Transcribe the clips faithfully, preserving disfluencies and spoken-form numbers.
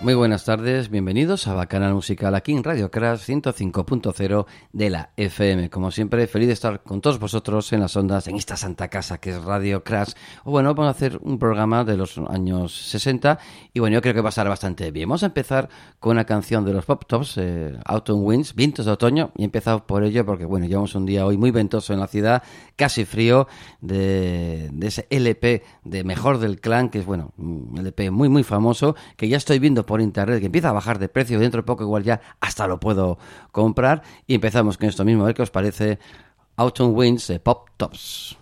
Muy buenas tardes, bienvenidos a Bacanal Musical aquí en Radio Crash ciento cinco punto cero de la F M. Como siempre, feliz de estar con todos vosotros en las ondas, en esta santa casa que es Radio Crash. O bueno, vamos a hacer un programa de los años sesenta y bueno, yo creo que va a estar bastante bien. Vamos a empezar con una canción de los Pop Tops, eh, Autumn Winds, vientos de otoño, y he empezado por ello porque bueno, llevamos un día hoy muy ventoso en la ciudad, casi frío, de, de ese L P de Mejor del Clan, que es bueno, un L P muy muy famoso, que ya estoy viendo por internet, que empieza a bajar de precio, dentro de poco igual ya hasta lo puedo comprar, y empezamos con esto mismo, a ver qué os parece Autumn Winds de Pop Tops.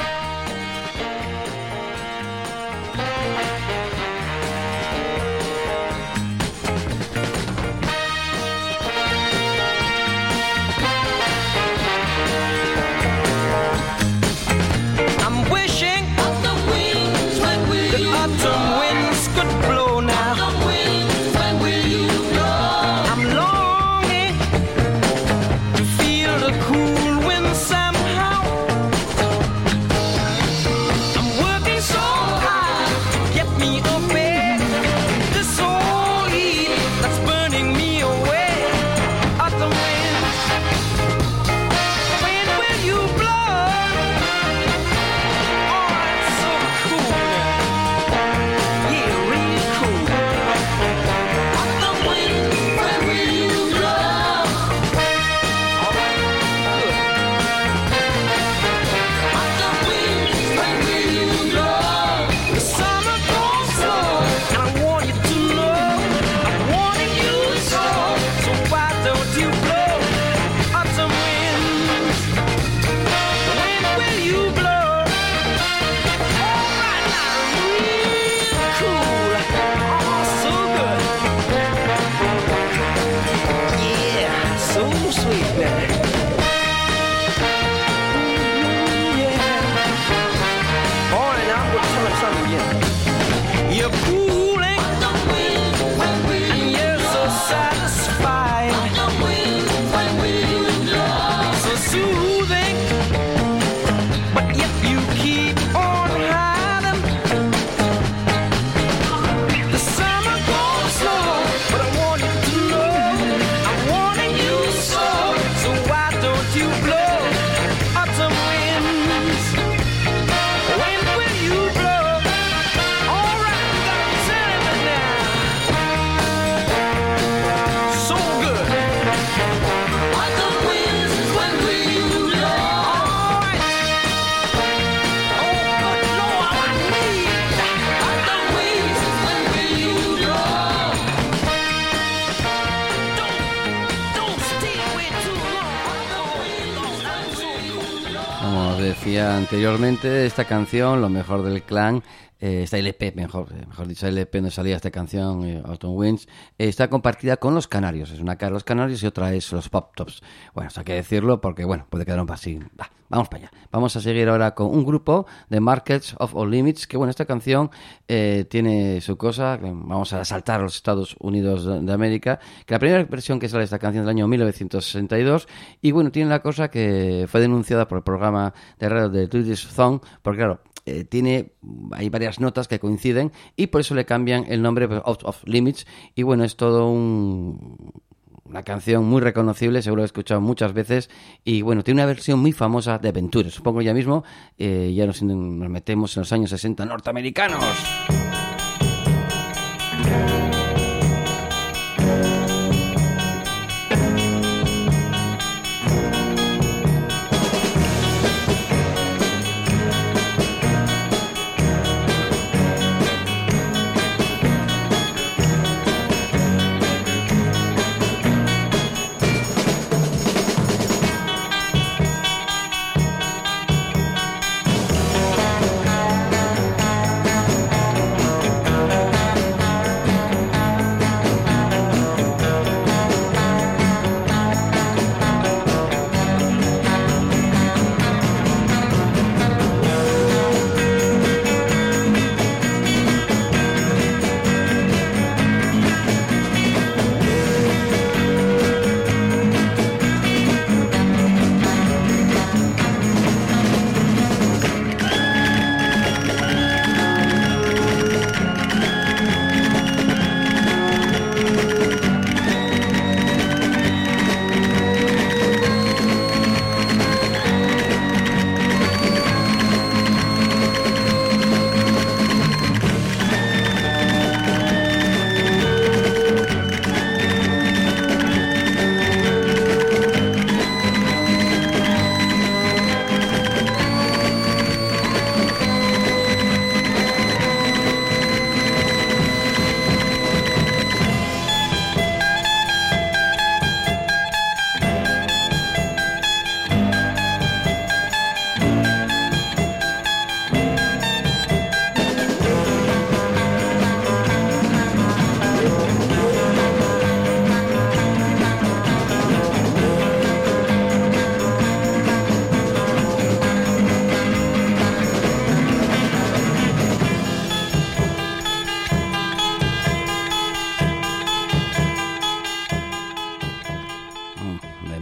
Anteriormente, esta canción, Lo Mejor del Clan, eh, esta L P, mejor, eh, mejor dicho, L P donde salía esta canción, eh, Autumn Winds, eh, está compartida con Los Canarios. Es una cara Los Canarios y otra es Los Pop Tops. Bueno, esto hay que decirlo porque, bueno, puede quedar un poco así. Va, vamos para allá. Vamos a seguir ahora con un grupo de Markets of All Limits, que, bueno, esta canción eh, tiene su cosa. Vamos a saltar a los Estados Unidos de, de América, que la primera versión que sale de esta canción es del año mil novecientos sesenta y dos, y, bueno, tiene la cosa que fue denunciada por el programa de radio de Twitch Song, porque, claro, Eh, tiene, hay varias notas que coinciden y por eso le cambian el nombre Out of Limits, y bueno, es todo un, una canción muy reconocible, seguro que he escuchado muchas veces, y bueno, tiene una versión muy famosa de Venture. Supongo ya mismo eh, ya nos, nos metemos en los años sesenta norteamericanos.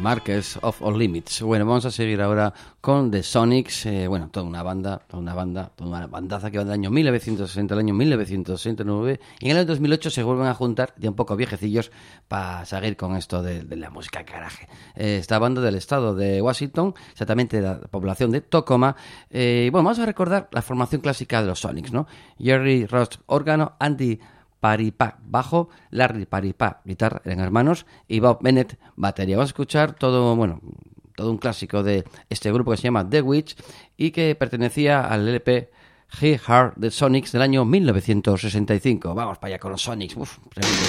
Marquess of All Limits. Bueno, vamos a seguir ahora con The Sonics. Eh, bueno, toda una banda, toda una banda, toda una bandaza que va del año mil novecientos sesenta al año mil novecientos sesenta y nueve. Y en el año dos mil ocho se vuelven a juntar, ya un poco viejecillos, para seguir con esto de, de la música garaje. Eh, esta banda del estado de Washington, exactamente de la población de Tacoma. Eh, bueno, vamos a recordar la formación clásica de los Sonics, ¿no? Jerry Ross, órgano, Andy Paripá, bajo, Larry Paripá, guitarra, eran hermanos, y Bob Bennett, batería. Vamos a escuchar todo, bueno, todo un clásico de este grupo que se llama The Witch y que pertenecía al L P He Heart The Sonics del año mil novecientos sesenta y cinco. Vamos para allá con los Sonics. Uf, tremendo.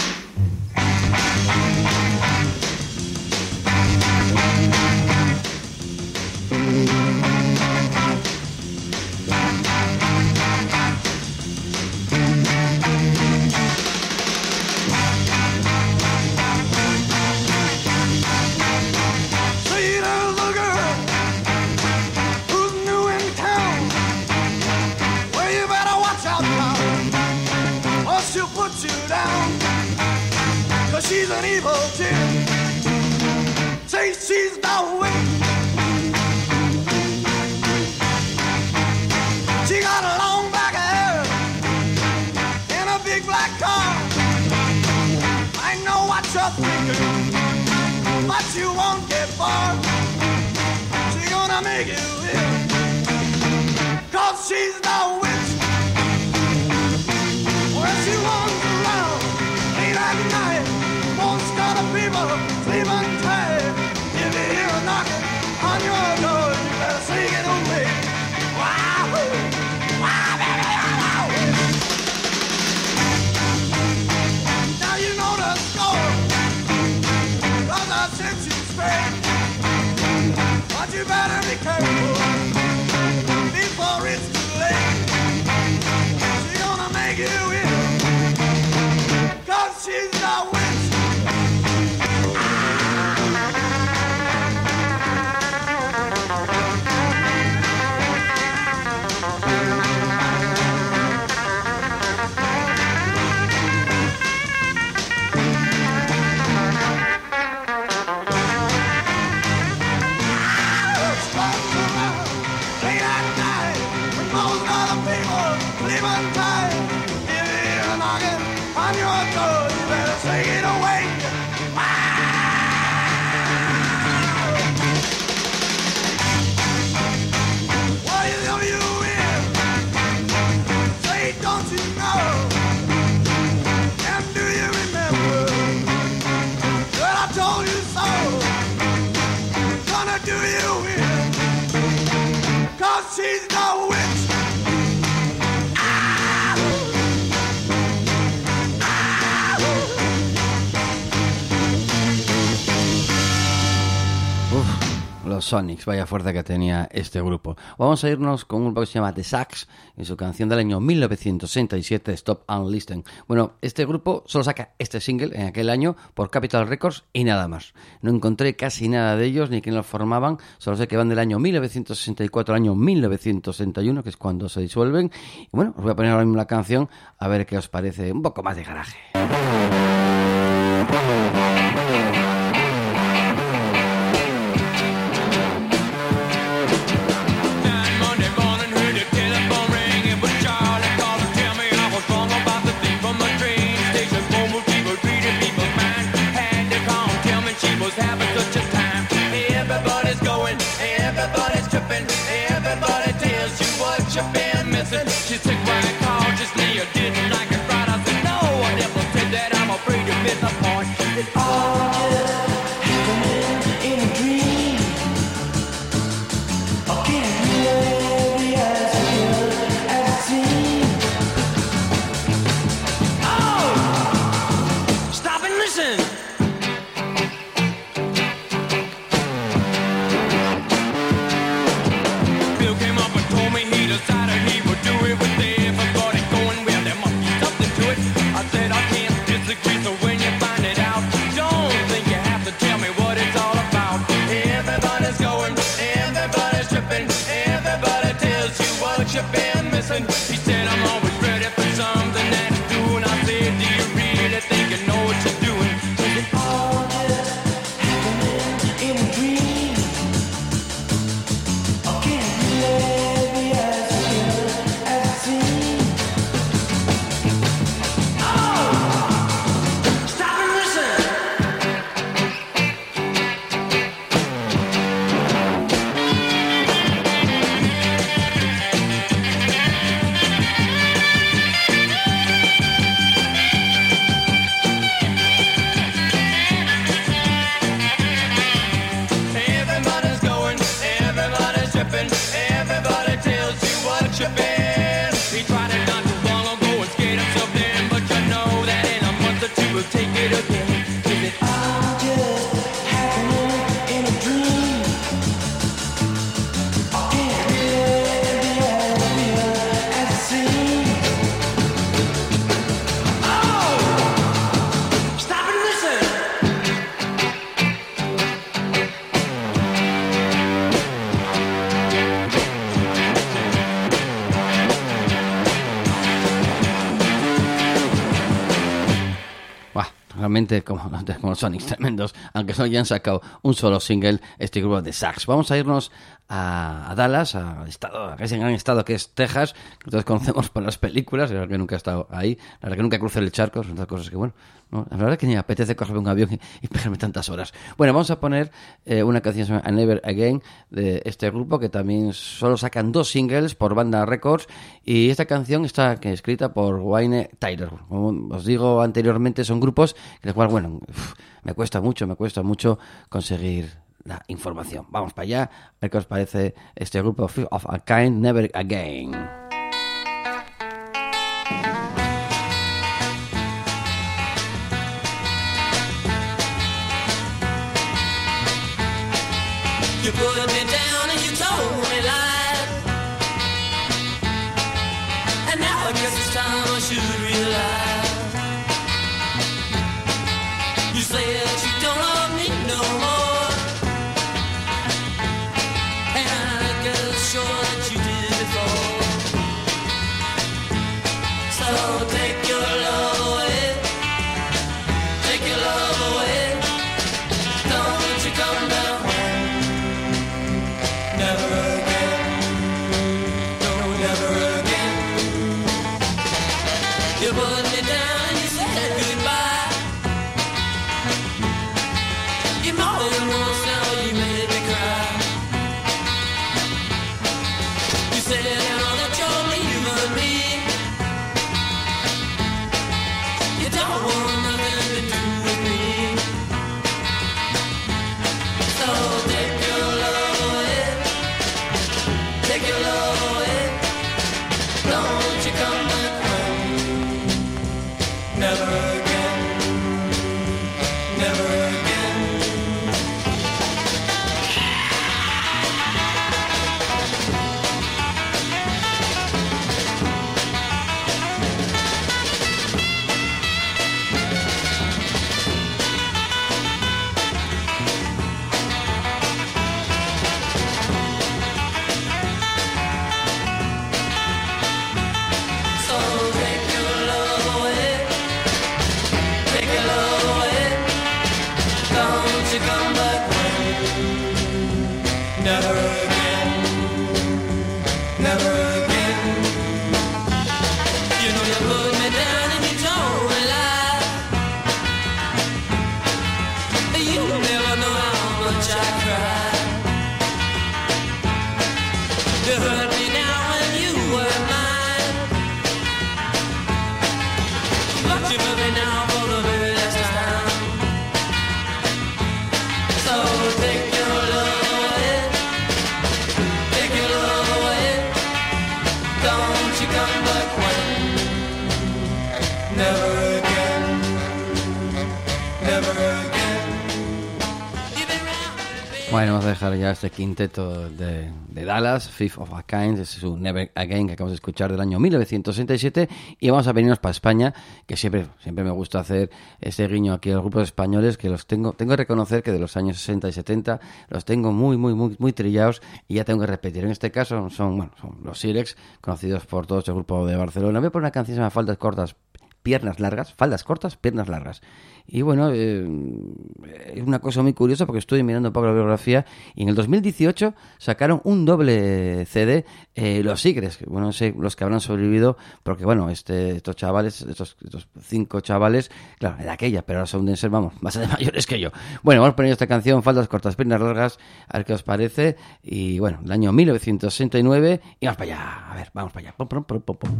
She's an evil chick. Say she's the witch. She got a long black hair and a big black car. I know what you're thinking, but you won't get far. She's gonna make you ill, 'cause she's the witch. Well, she runs around late at night, most of the people sleeping tight. If you hear a knocking on your door, you better sing it away. Wow, wow, baby, wow. Now you know the score, 'cause I sent you straight. But you better be careful before it's too late. She's gonna make you ill, 'cause she's the witch. She's the witch. Ah! Ah! Uf, los Sonics, vaya fuerza que tenía este grupo. Vamos a irnos con un grupo que se llama The Sax y su canción del año mil novecientos sesenta y siete, Stop and Listen. Bueno, este grupo solo saca este single en aquel año por Capitol Records y nada más. No encontré casi nada de ellos ni quién los formaban, solo sé que van del año mil novecientos sesenta y cuatro al año mil novecientos sesenta y uno, que es cuando se disuelven. Y bueno, os voy a poner ahora mismo la canción a ver qué os parece, un poco más de garaje. She took my call, just me, I didn't like it right. I said, no, I never said that, I'm afraid to miss a point. It's all just happening in a dream. I can't really as real as it seems. Oh! Stop and listen! Bill came up and told me he decided he would do it with everybody going, well, there must be something to it. I said I can't disagree, so when you find it out, don't think you have to tell me what it's all about. Everybody's going, everybody's tripping, tripping. Everybody tells you what you've been. He tried it not too long ago and scared himself then, but you know that in a month or two we'll take it again. Is it all just happening in a dream? Can't really be as real as it seems. Oh! Stop and listen! Realmente como, como los Sonics tremendos, aunque solo ya han sacado un solo single, este grupo de sax. Vamos a irnos a, a Dallas, a, estado, a ese gran estado que es Texas, que todos conocemos por las películas. La verdad que nunca he estado ahí, la verdad que nunca crucé el charco, son otras cosas que bueno, no, la verdad que ni me apetece cogerme un avión y, y pegarme tantas horas. Bueno, vamos a poner eh, una canción que se llama Never Again de este grupo, que también solo sacan dos singles por Banda Records, y esta canción está escrita por Wayne Tyler. Como os digo anteriormente, son grupos de cual, bueno, uf, me cuesta mucho, me cuesta mucho conseguir la información. Vamos para allá, a ver qué os parece este grupo Fifth of a Kind, Never Again. You put me down and you told me lies, and now I guess it's time I should realize. You say that you don't love me no more, and I guess sure that you did before. So take your love away, take your love away. Don't you come down. Never again, no, never again. You put me down and you said goodbye. You more than once now you made me cry. You said now that you're leaving me, you don't want nothing to do with me. So take your love away, take your love away. Don't you come back home. Never again, never again. So take your love away, take your love away. Don't you come back home. Never again, never again. You know you put me down and you told me lies. You never know how much I cried. You hurt me now when you were mine, but you love me now for the very last time. So take your love away, take your love away. Don't you come back when. Never again, never again. You've been round. Bueno, vamos a dejar ya este quinteto de, de Dallas, Fifth of a Kind, es su Never Again que acabamos de escuchar del año mil novecientos sesenta y siete, y vamos a venirnos para España, que siempre siempre me gusta hacer este guiño aquí a los grupos españoles, que los tengo tengo que reconocer que de los años sesenta y setenta los tengo muy, muy, muy muy trillados, y ya tengo que repetir. En este caso son, bueno, son los Sirex, conocidos por todo este grupo de Barcelona. Voy a poner una canción que se llama Faldas Cortas, Piernas Largas, Faldas Cortas, Piernas Largas. Y bueno, eh, es una cosa muy curiosa porque estoy mirando un poco la biografía, y en el dos mil dieciocho sacaron un doble C D, eh, los Sigres, que bueno, no sé los que habrán sobrevivido, porque bueno, este, estos chavales, estos, estos cinco chavales, claro, era aquella, pero ahora son de ser, vamos, más de mayores que yo. Bueno, vamos a poner esta canción, Faldas Cortas, Piernas Largas, a ver qué os parece, y bueno, el año mil novecientos sesenta y nueve, y vamos para allá, a ver, vamos para allá, pum, pum, pum, pum, pum.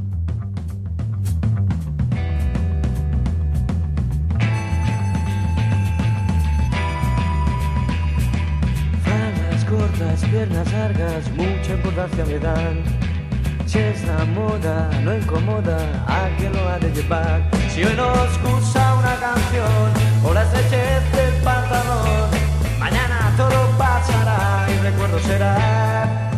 Cortas cortas, piernas largas, mucha importancia me dan. Si es la moda, no incomoda a quien lo ha de llevar. Si hoy nos gusta una canción o la estrechez del pantalón, mañana todo pasará y recuerdo será.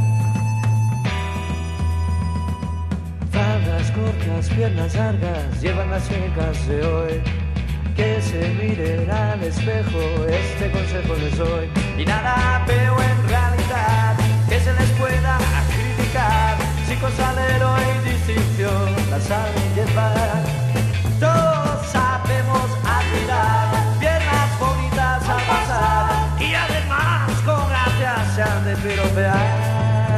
Faldas cortas, piernas largas, llevan las chicas de hoy. Que se miren al espejo, este consejo les doy. Y nada veo en realidad que se les pueda criticar, si con salero y distinción la saben llevar. Todos sabemos admirar piernas bonitas al pasar, y además con gracia se han de piropear.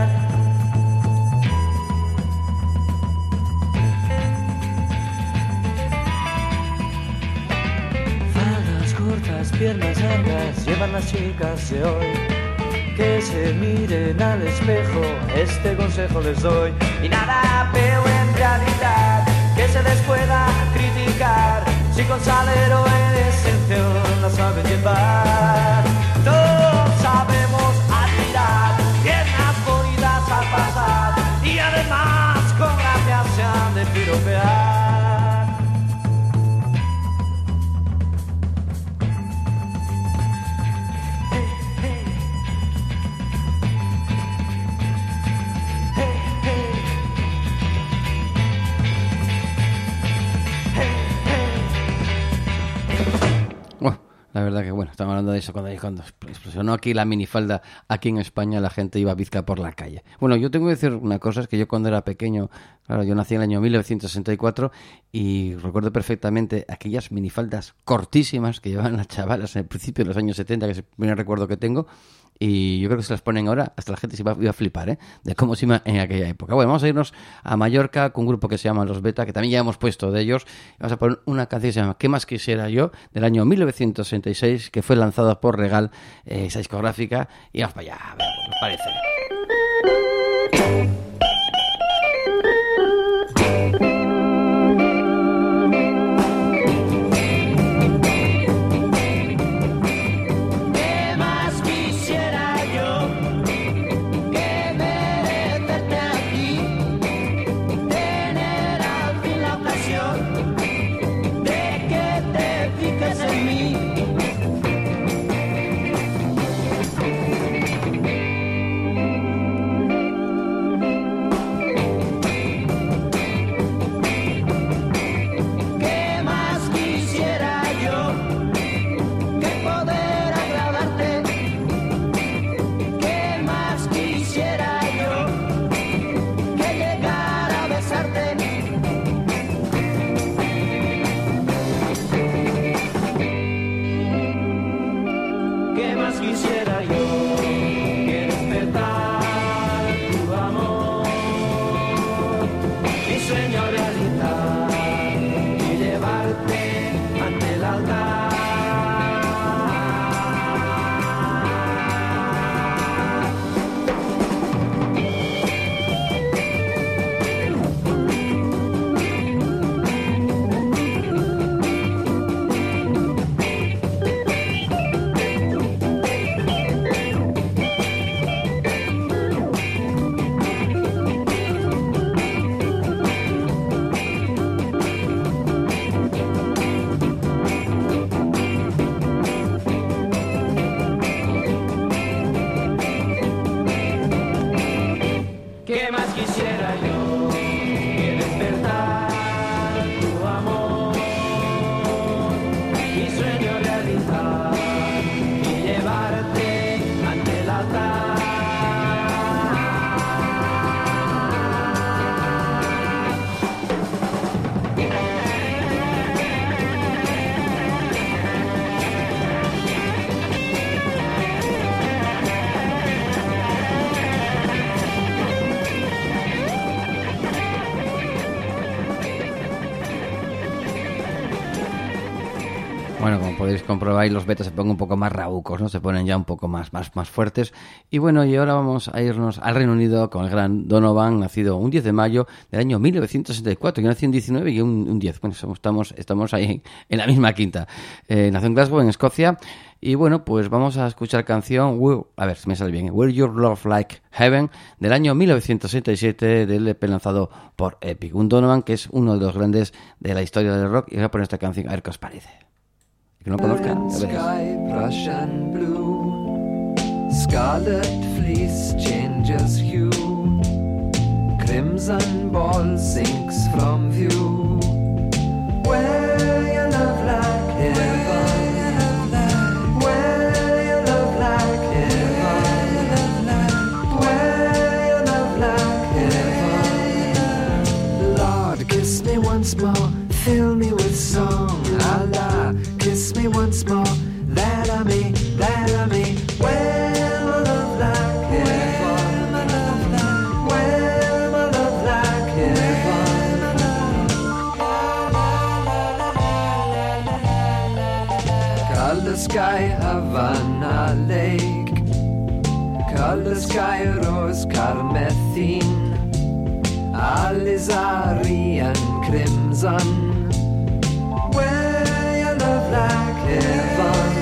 Cortas, piernas largas, llevan las chicas de hoy. Que se miren al espejo, este consejo les doy. Y nada veo en realidad que se les pueda criticar, si con salero en excepción la saben llevar. Todos sabemos admirar piernas bonitas al pasar, y además con gracia se han de piropear. La verdad que, bueno, estamos hablando de eso cuando, cuando explosionó aquí la minifalda. Aquí en España la gente iba bizca por la calle. Bueno, yo tengo que decir una cosa, es que yo cuando era pequeño, claro, yo nací en el año mil novecientos sesenta y cuatro y recuerdo perfectamente aquellas minifaldas cortísimas que llevaban las chavalas en el principio de los años setenta, que es el primer recuerdo que tengo. Y yo creo que se las ponen ahora, hasta la gente se iba, iba a flipar, ¿eh? De cómo se iba en aquella época. Bueno, vamos a irnos a Mallorca con un grupo que se llama Los Beta, que también ya hemos puesto de ellos. Vamos a poner una canción que se llama ¿Qué más quisiera yo?, del año mil novecientos sesenta y seis, que fue lanzada por Regal, eh, esa discográfica. Y vamos para allá, a ver qué os parece. Bueno, como podéis comprobar, los betas se ponen un poco más raúcos, ¿no? Se ponen ya un poco más, más, más fuertes. Y bueno, y ahora vamos a irnos al Reino Unido con el gran Donovan, nacido un diez de mayo del año mil novecientos sesenta y cuatro. Yo nací un diecinueve y un, un diez. Bueno, estamos, estamos ahí en la misma quinta. Eh, nació en Glasgow, en Escocia. Y bueno, pues vamos a escuchar canción, a ver si me sale bien, ¿eh? Will Your Love Like Heaven, del año mil novecientos sesenta y siete, del E P lanzado por Epic. Un Donovan que es uno de los grandes de la historia del rock. Y voy a poner esta canción, a ver qué os parece. Que no conozcan, ya veréis. Sky, Prussian blue, scarlet fleece changes hue, crimson ball sinks from view, where your love like heaven, where your love like heaven, where your love like heaven. Lord, kiss me once more, fill me with song, Allah, kiss me once more, that I may, that I may, where my love like heaven, where my love like heaven. Color sky, Havana Lake, color sky, rose carmethine, alizari and crimson. Where your love like heaven,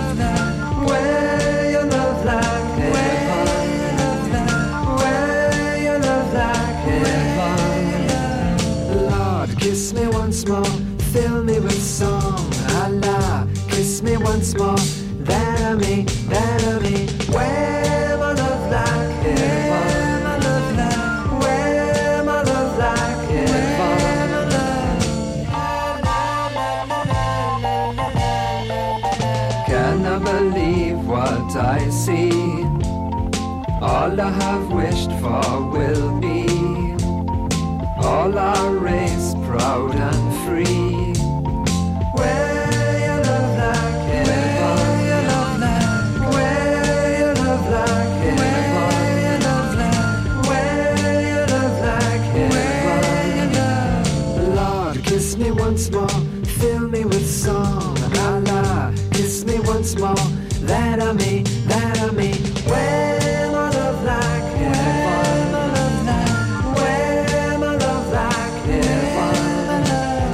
where your love like heaven, where your love like heaven. Lord, kiss me once more, fill me with song, Allah, kiss me once more, that I may, that I may, where my love like heaven, where my love like heaven. Can I believe what I see? All I have wished for will be, all our race proud and free. Where your love like heaven, where your love like heaven, where your love like heaven. Lord, kiss me once more, fill me with song, Allah, kiss me once more, that I may, that I may, where my love like heaven, where my love like heaven.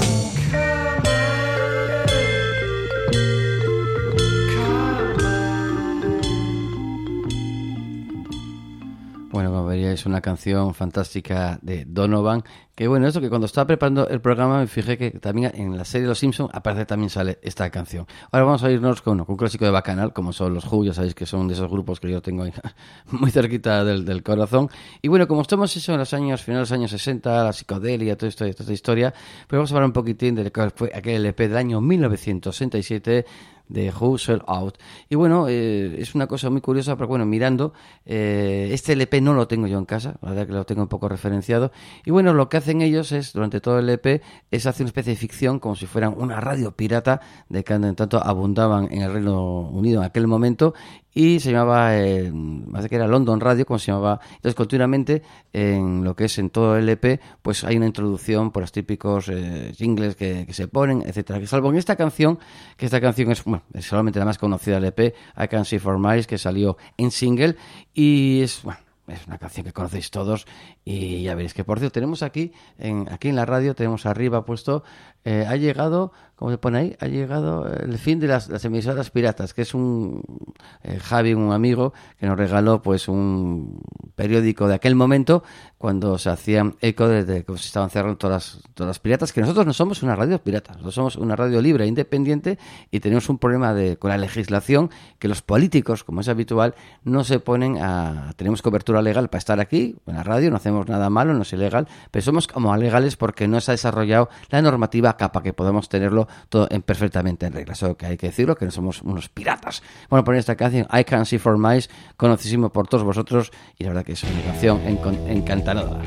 Bueno, como veríais, una canción fantástica de Donovan. Que bueno, eso que cuando estaba preparando el programa me fijé que también en la serie de Los Simpsons aparece, también sale esta canción. Ahora vamos a irnos con, con un clásico de Bacanal, como son los Who, ya sabéis que son de esos grupos que yo tengo ahí muy cerquita del, del corazón. Y bueno, como estamos eso en los años, finales de los años sesenta, la psicodelia, todo esto, toda esta historia, pues vamos a hablar un poquitín de lo que fue aquel L P del año mil novecientos sesenta y siete, de Who Sell Out. Y bueno, eh, es una cosa muy curiosa, pero bueno, mirando, eh, este L P no lo tengo yo en casa, la verdad que lo tengo un poco referenciado. Y bueno, lo que hacen ellos es, durante todo el E P, es hacer una especie de ficción, como si fueran una radio pirata, de que en tanto abundaban en el Reino Unido en aquel momento, y se llamaba, eh, más que era London Radio, como se llamaba. Entonces, continuamente, en lo que es en todo el E P, pues hay una introducción por los típicos eh, jingles que, que se ponen, etcétera. Que salvo en esta canción, que esta canción es, bueno, es solamente la más conocida del E P, I Can See For Miles, que salió en single, y es, bueno, es una canción que conocéis todos. Y ya veréis que, por cierto, tenemos aquí en aquí en la radio, tenemos arriba puesto, eh, ha llegado, ¿cómo se pone ahí? Ha llegado el fin de las, las emisoras piratas, que es un eh, Javi, un amigo, que nos regaló pues un periódico de aquel momento, cuando se hacían eco de que se estaban cerrando todas las, todas las piratas, que nosotros no somos una radio pirata, nosotros somos una radio libre e independiente, y tenemos un problema de, con la legislación, que los políticos, como es habitual, no se ponen a... Tenemos cobertura legal para estar aquí, en la radio, no hacemos nada malo, no es ilegal, pero somos como legales porque no se ha desarrollado la normativa capa que podemos tenerlo todo en, perfectamente en regla. Eso que hay que decirlo, que no somos unos piratas. Bueno, poner esta canción, I Can See For Miles, conocidísimo por todos vosotros, y la verdad que es una canción enc- encantadora.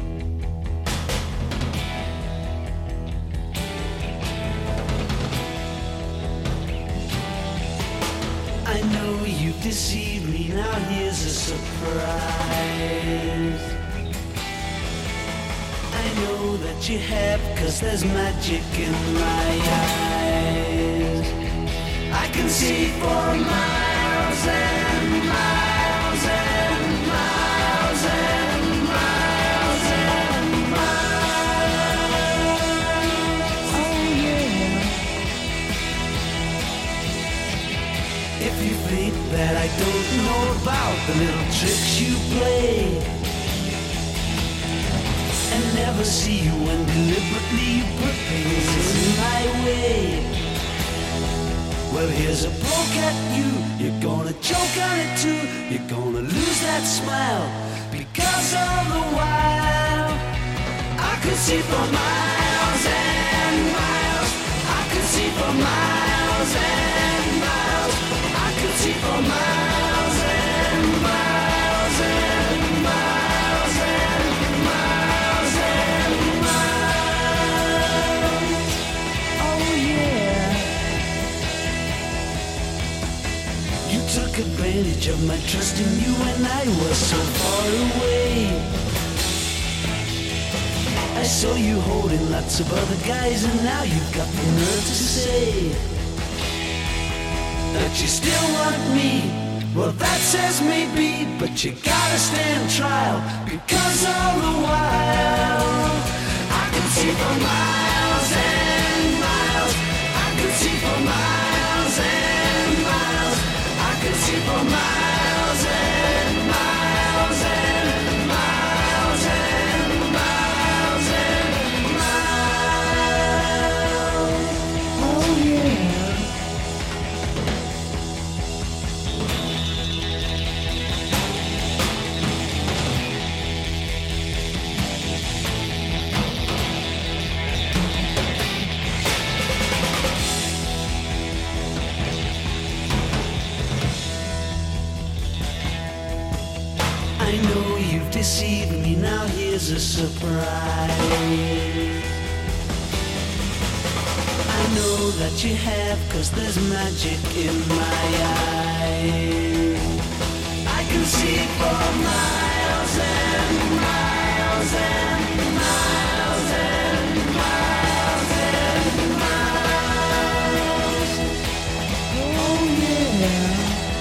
I know you deceived me, now here's a surprise. I know that you have, 'cause there's magic in my eyes. can see for miles and miles and miles and miles and miles. Oh yeah. If you think that I don't know about the little tricks you play and never see you when deliberately you put things in my way, well, here's a poke at you. You're gonna choke on it too. You're gonna lose that smile because all the while I could see for miles and miles. I could see for miles and miles. I could see for miles and miles and miles and miles and miles. Oh yeah. You took advantage of my trust in you when I was so far away. I saw you holding lots of other guys and now you've got the nerve to say that you still want me. Well, that says maybe, but you gotta stand trial because all the while I can see for miles and miles. I can see for miles and miles. I can see for miles and miles and miles and miles and miles. Oh yeah. I know you've deceived me, now here's a surprise. I know that you have, cause there's magic in my eyes. I can see for miles and miles and miles and miles and miles. Oh yeah.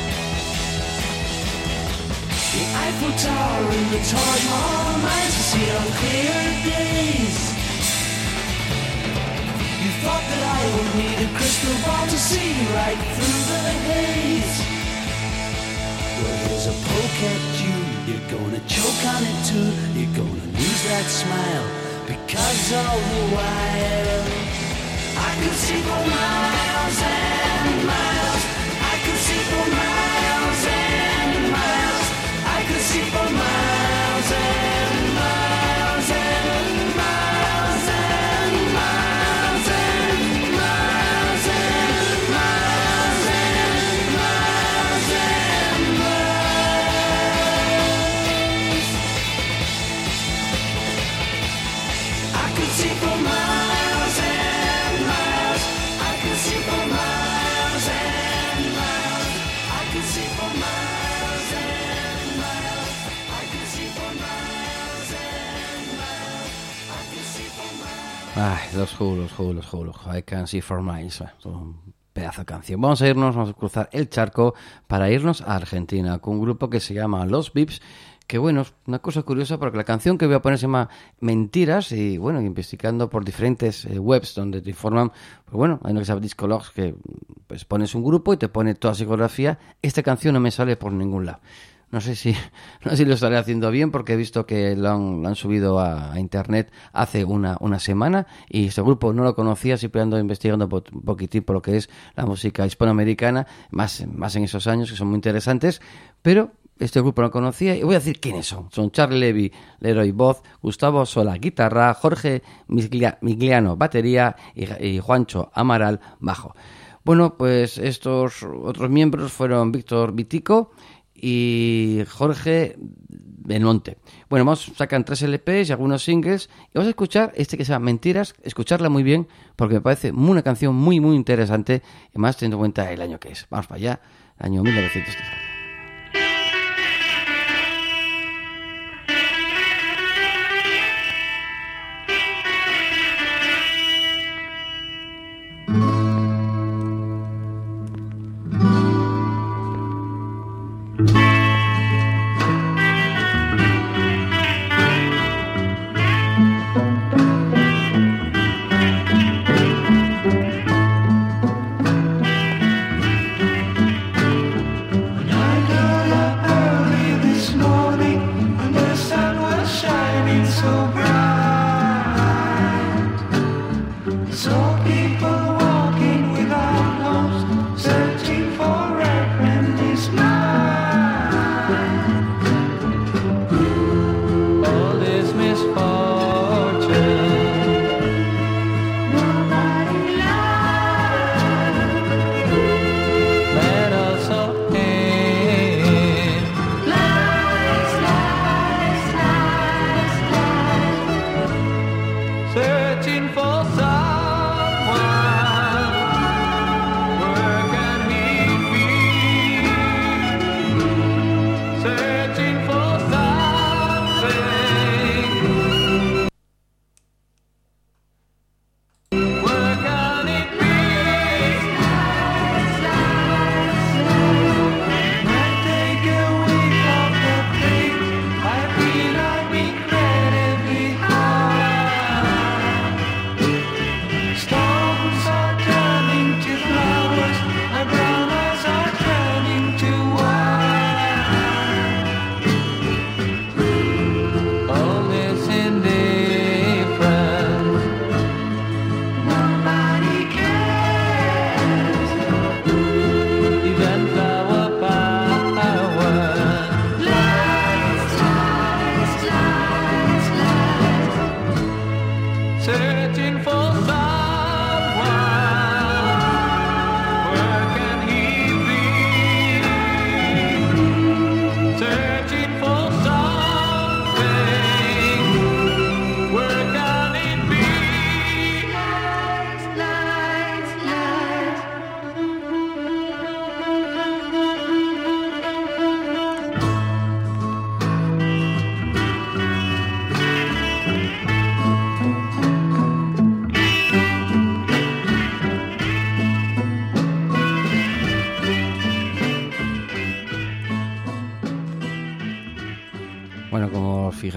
The Eiffel Tower and the Taj Mahal minds to see on clear days. You thought that I would need a crystal ball to see right through the haze. Well, here's a poke at you. You're gonna choke on it too. You're gonna lose that smile because all the while I could see for miles and miles. I could see for miles and miles. I could see for miles and miles and miles and miles and miles and miles and miles and miles. I could see for miles and miles. I could see for miles and miles. I could see for miles and miles. I could see for miles and miles. I could see for miles. Ay, los Who, los Who, los Who, los Who. I Can See For Miles. Un pedazo de canción. Vamos a irnos, vamos a cruzar el charco para irnos a Argentina con un grupo que se llama Los Vips. Que bueno, es una cosa curiosa porque la canción que voy a poner se llama Mentiras y bueno, investigando por diferentes eh, webs donde te informan, pues bueno, hay uno que se llama Discologs que pues pones un grupo y te pone toda su discografía. Esta canción no me sale por ningún lado. No sé si no sé si lo estaré haciendo bien porque he visto que lo han, lo han subido a, a internet hace una, una semana y este grupo no lo conocía, siempre ando investigando un poquitín por lo que es la música hispanoamericana, más, más en esos años que son muy interesantes, pero este grupo no conocía y voy a decir quiénes son. Son Charlie Levy, Leroy voz, Gustavo Sola, guitarra, Jorge Miglia, Migliano, batería y, y Juancho Amaral, bajo. Bueno, pues estos otros miembros fueron Víctor Vitico y Jorge Belmonte. Bueno, vamos, sacan tres L Pes y algunos singles y vamos a escuchar este que se llama Mentiras, escucharla muy bien porque me parece una canción muy muy interesante y más teniendo en cuenta el año que es. Vamos para allá, año mil novecientos treinta.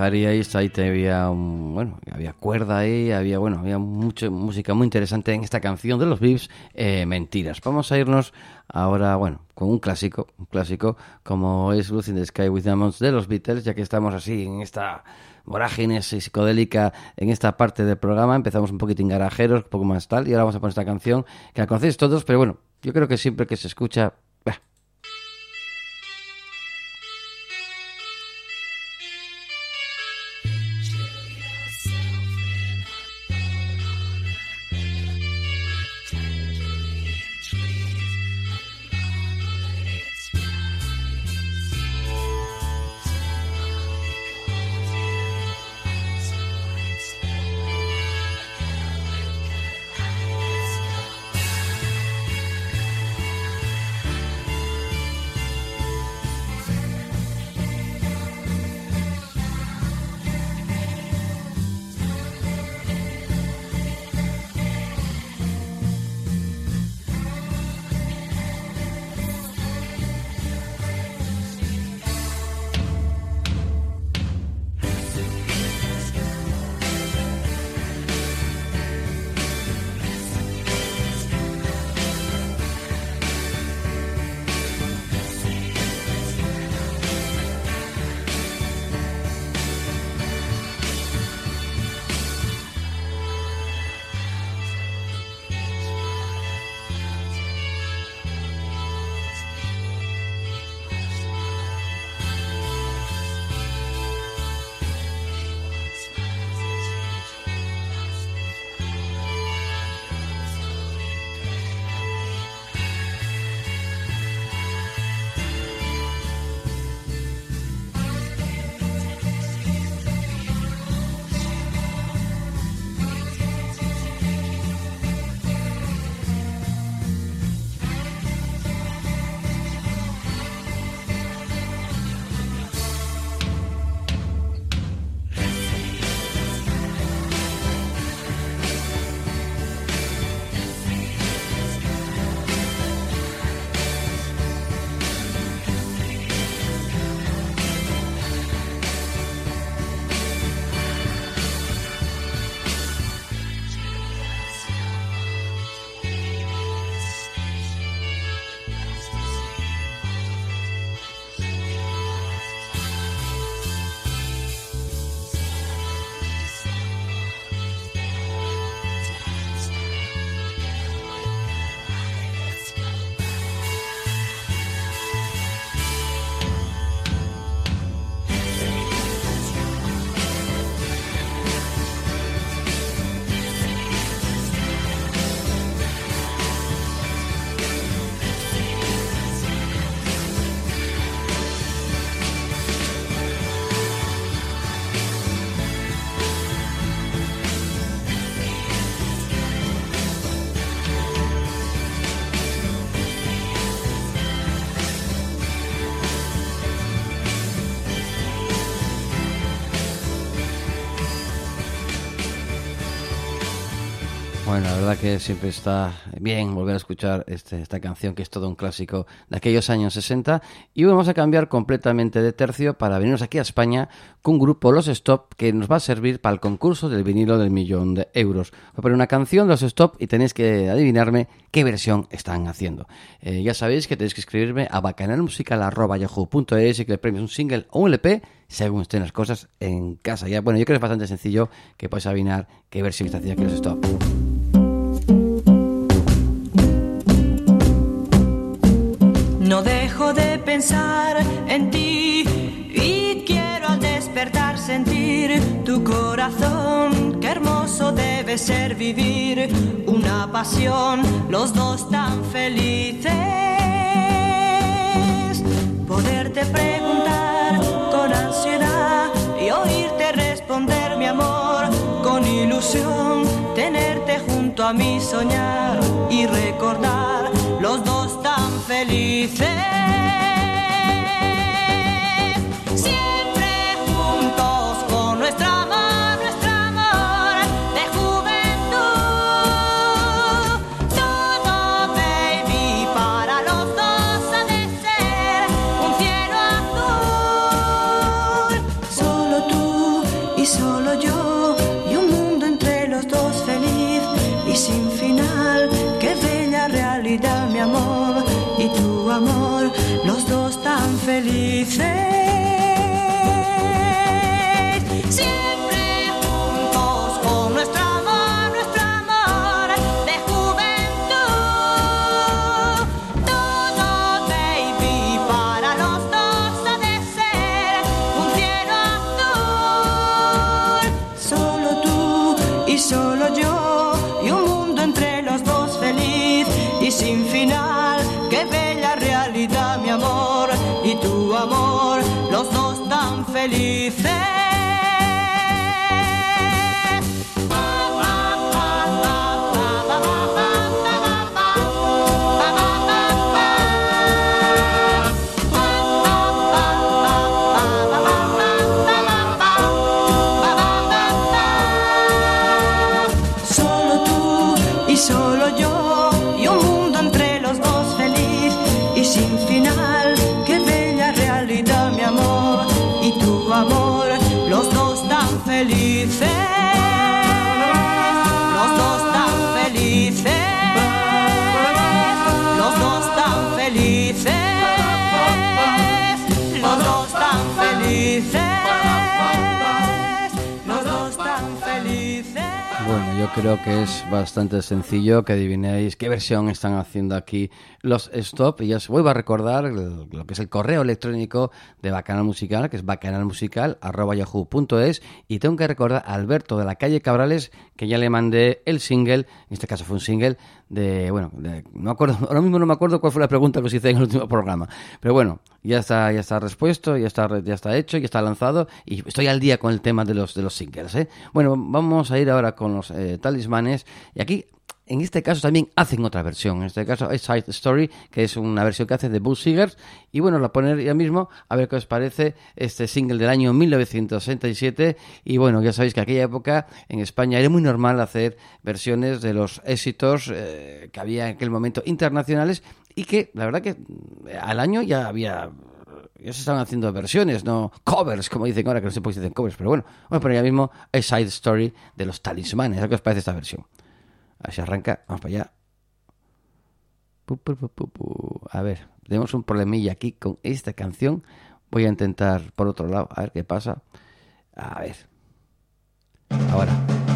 Harry Ace, ahí te había un, bueno, había cuerda ahí, había bueno, había mucha música muy interesante en esta canción de los Beeps, eh, Mentiras. Vamos a irnos ahora, bueno, con un clásico, un clásico como es Lucy in the Sky with Diamonds de los Beatles, ya que estamos así en esta vorágine psicodélica en esta parte del programa. Empezamos un poquitín garajeros, un poco más tal, y ahora vamos a poner esta canción que la conocéis todos, pero bueno, yo creo que siempre que se escucha... Bah. Bueno, la verdad que siempre está bien volver a escuchar este, esta canción, que es todo un clásico de aquellos años sesenta. Y vamos a cambiar completamente de tercio para venirnos aquí a España con un grupo, Los Stop, que nos va a servir para el concurso del vinilo del millón de euros. Voy a poner una canción de Los Stop y tenéis que adivinarme qué versión están haciendo. Eh, ya sabéis que tenéis que escribirme a bacanalmusical arroba yahoo punto es y que el premio es un single o un L P según estén las cosas en casa. Ya, bueno, yo creo que es bastante sencillo que podéis adivinar qué versión está haciendo aquí Los Stop. No dejo de pensar en ti y quiero al despertar sentir tu corazón. Qué hermoso debe ser vivir una pasión, los dos tan felices. Poderte preguntar con ansiedad y oírte responder mi amor con ilusión. Tenerte junto a mí, soñar y recordar los dos tan felices. Siempre juntos con nuestro amor, nuestro amor de juventud. Todo, baby, para los dos ha de ser un cielo azul. Solo tú y solo yo, y un mundo entre los dos feliz y sin final. Qué bella realidad, mi amor, y tu amor, los dos tan felices. Siempre juntos con nuestro amor, nuestro amor de juventud. Todo, baby, para los dos ha de ser un cielo azul. Solo tú y solo yo, y un mundo entre los dos feliz y sin final. Qué bella realidad, mi amor, y tu amor, los dos tan felices. Solo tú y solo yo, y un mundo entre los dos feliz y sin final. Qué bella realidad, mi amor, y tu amor, los dos tan felices. Los dos tan felices. Los dos tan felices. Los dos tan felices. Los dos tan felices. Bueno, yo creo que es bastante sencillo que adivinéis qué versión están haciendo aquí los Stop. Y ya os vuelvo a recordar el- lo que es el correo electrónico de Bacanal Musical, que es bacanalmusical arroba yahoo punto es. Y tengo que recordar a Alberto de la calle Cabrales que ya le mandé el single, en este caso fue un single de, bueno, de- no me acuerdo, ahora mismo no me acuerdo cuál fue la pregunta que os hice en el último programa. Pero bueno, ya está, ya está respuesto, ya está, ya está hecho, ya está lanzado y estoy al día con el tema de los, de los singles, ¿eh? Bueno, vamos a ir ahora con los eh, talismanes y aquí en este caso también hacen otra versión. En este caso es Side Story, que es una versión que hace de Bull Seegers. Y bueno, la poner ya mismo, a ver qué os parece este single del año mil novecientos sesenta y siete. Y bueno, ya sabéis que aquella época en España era muy normal hacer versiones de los éxitos eh, que había en aquel momento internacionales y que la verdad que al año ya había... Ya se estaban haciendo versiones, no covers, como dicen ahora, que no sé por qué dicen covers, pero bueno, vamos a poner ya mismo a Side Story de los Talismanes. ¿A qué os parece esta versión? Así arranca, vamos para allá. Pu, pu, pu, pu, pu. A ver, tenemos un problemilla aquí con esta canción. Voy a intentar por otro lado, a ver qué pasa. A ver. Ahora.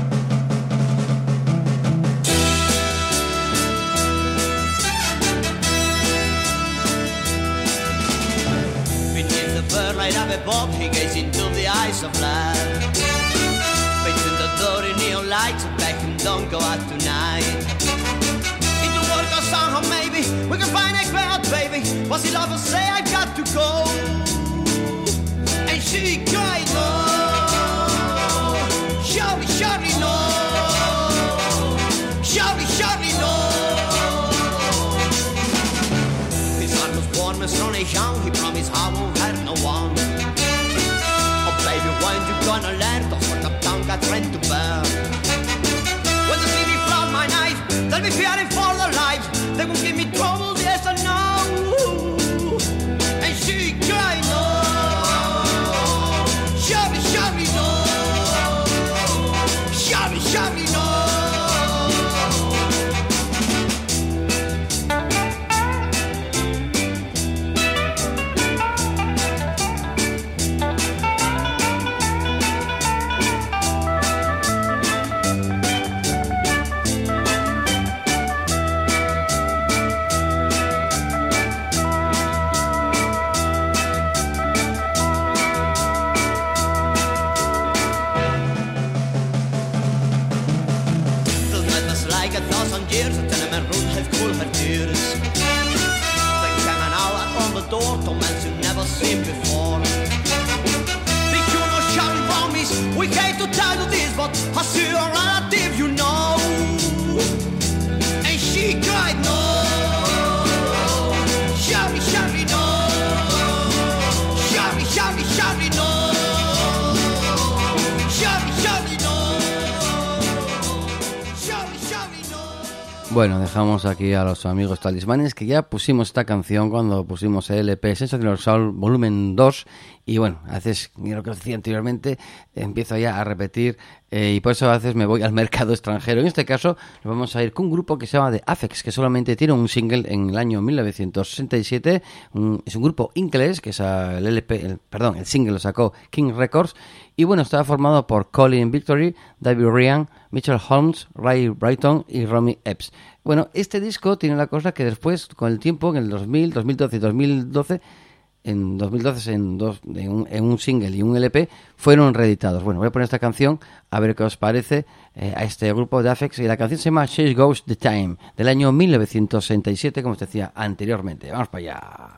Beneath the birdlight of a bob, he gazed into the eyes of love. Between the dirty neon lights, back and don't go out tonight. It will work out somehow, maybe we can find a way out, baby. Was he love to say I got to go? And she cried, no, surely, surely, no, surely, surely, no. His heart was born with strong and young. He promised I won't hurt no one. Oh baby, when you gonna learn the sort of tongue I trained to bear? When the city flood my night, they'll be fearing for their lives. They won't give me trouble, yes or no. And she cried, no, surely, surely, no, surely, surely, no. A thousand years, a tenement room have cooled her tears. Then came an hour on the door to men you never seen before. Did you know Charlie Bombis? We hate to tell you this, but I see your relative, you know. And she cried, no, Charlie, Charlie, no, Charlie, Charlie, Charlie, no, Charlie, Charlie, no. Bueno, dejamos aquí a los amigos Talismanes, que ya pusimos esta canción cuando pusimos el L P Sensational Soul volumen dos, Y bueno, a veces, lo que os decía anteriormente, empiezo ya a repetir eh, y por eso a veces me voy al mercado extranjero. En este caso nos vamos a ir con un grupo que se llama The Aphex, que solamente tiene un single en el año mil novecientos sesenta y siete. Un, es un grupo inglés, que es el L P, el, perdón, el single lo sacó King Records. Y bueno, estaba formado por Colin Victory, David Ryan, Mitchell Holmes, Ray Brighton y Romy Epps. Bueno, este disco tiene la cosa que después, con el tiempo, en el dos mil, dos mil doce y dos mil doce, en dos mil doce en, dos, en, un, en un single y un L P, fueron reeditados. Bueno, voy a poner esta canción a ver qué os parece eh, a este grupo de Aphex, y la canción se llama Change Goes the Time, del año mil novecientos sesenta y siete, como os decía anteriormente. Vamos para allá.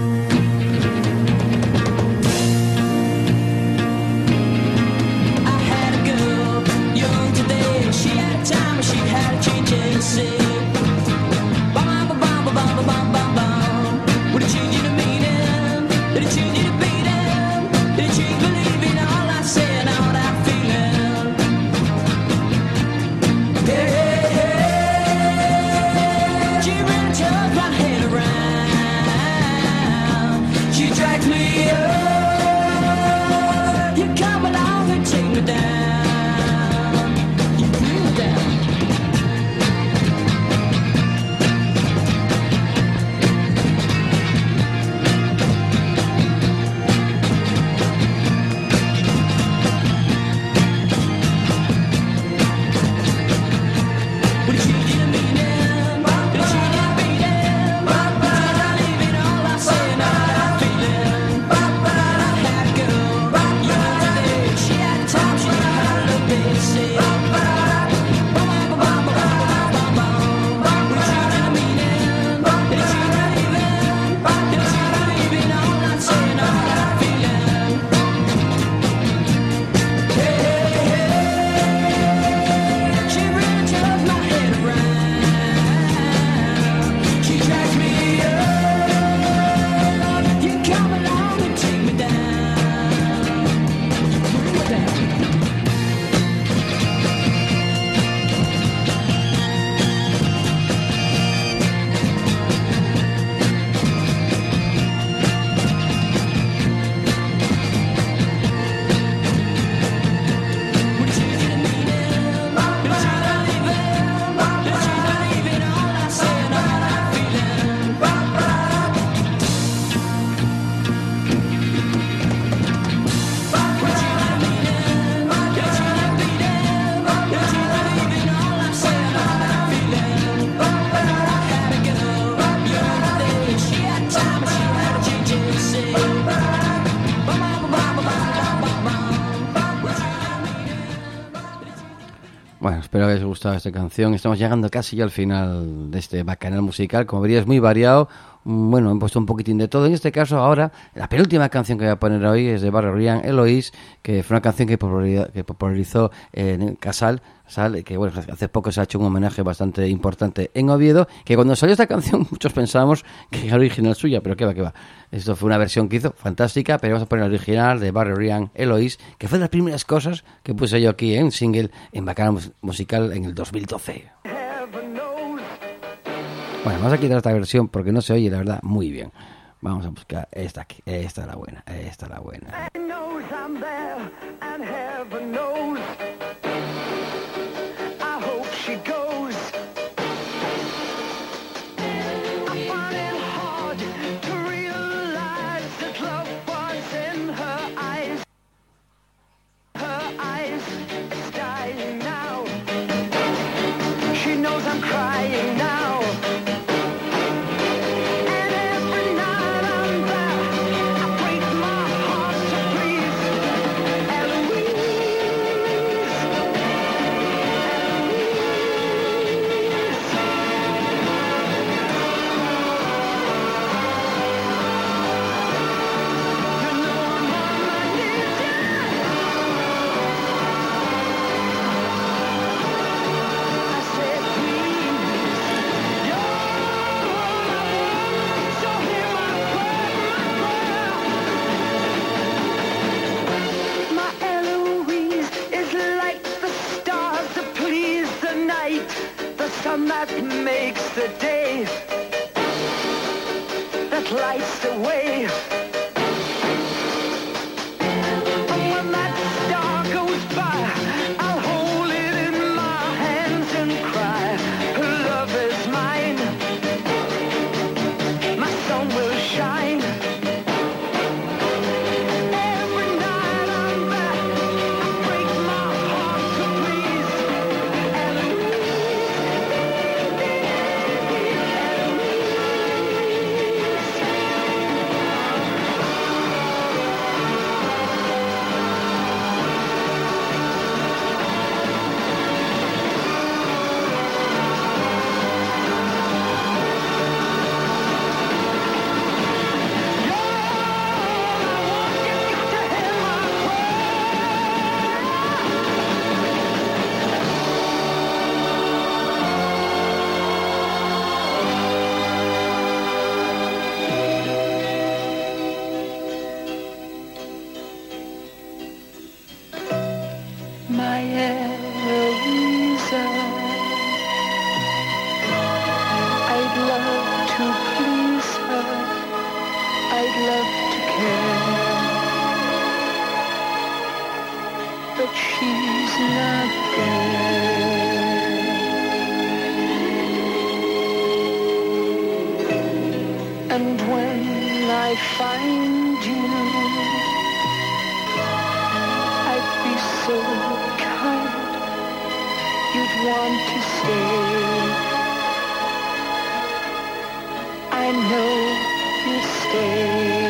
Bueno, espero que os haya gustado esta canción. Estamos llegando casi ya al final de este bacanal musical. Como veréis, muy variado. Bueno, he puesto un poquitín de todo. En este caso, ahora, la penúltima canción que voy a poner hoy es de Barry Ryan, Eloise, que fue una canción que popularizó en Casal, Sal, que bueno, hace poco se ha hecho un homenaje bastante importante en Oviedo, que cuando salió esta canción muchos pensábamos que era original suya, pero qué va, qué va. Esto fue una versión que hizo fantástica, pero vamos a poner el original de Barry Ryan, Eloise, que fue de las primeras cosas que puse yo aquí en un single en Bacanal Musical en el dos mil doce. Bueno, vamos a quitar esta versión porque no se oye, la verdad, muy bien. Vamos a buscar esta aquí, esta es la buena, esta es la buena. That makes the day, that lights the way. my Eloisa. I'd love to please her, I'd love to care, but she's not there. And when I find you, I'd be so kind, you'd want to stay. I know you'll stay.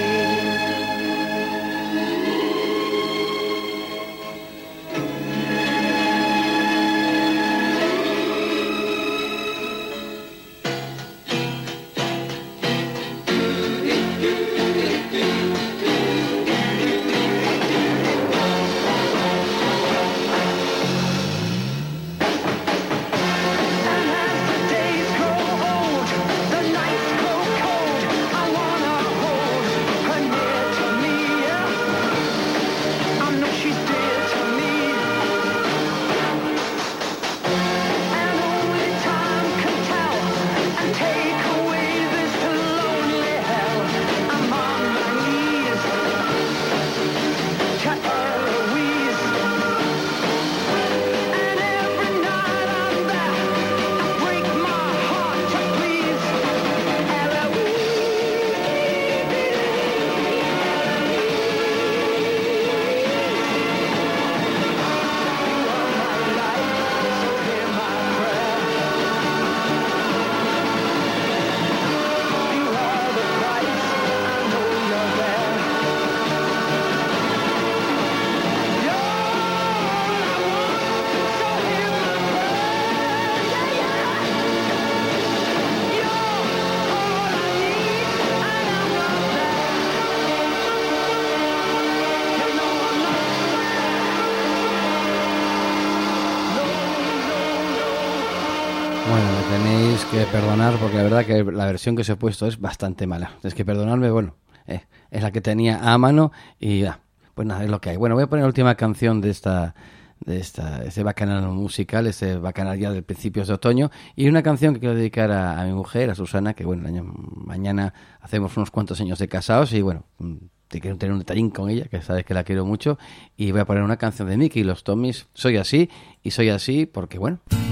Tenéis que perdonar porque la verdad que la versión que os he puesto es bastante mala. Es que perdonadme, bueno, eh, es la que tenía a mano y ah, pues nada, es lo que hay. Bueno, voy a poner la última canción de esta de esta este bacanal musical, este bacanal ya de principios de otoño, y una canción que quiero dedicar a, a mi mujer, a Susana, que bueno, el año, mañana hacemos unos cuantos años de casados y bueno, te quiero tener un detallín con ella, que sabes que la quiero mucho, y voy a poner una canción de Mickey y los Tommys, Soy así, y soy así porque bueno...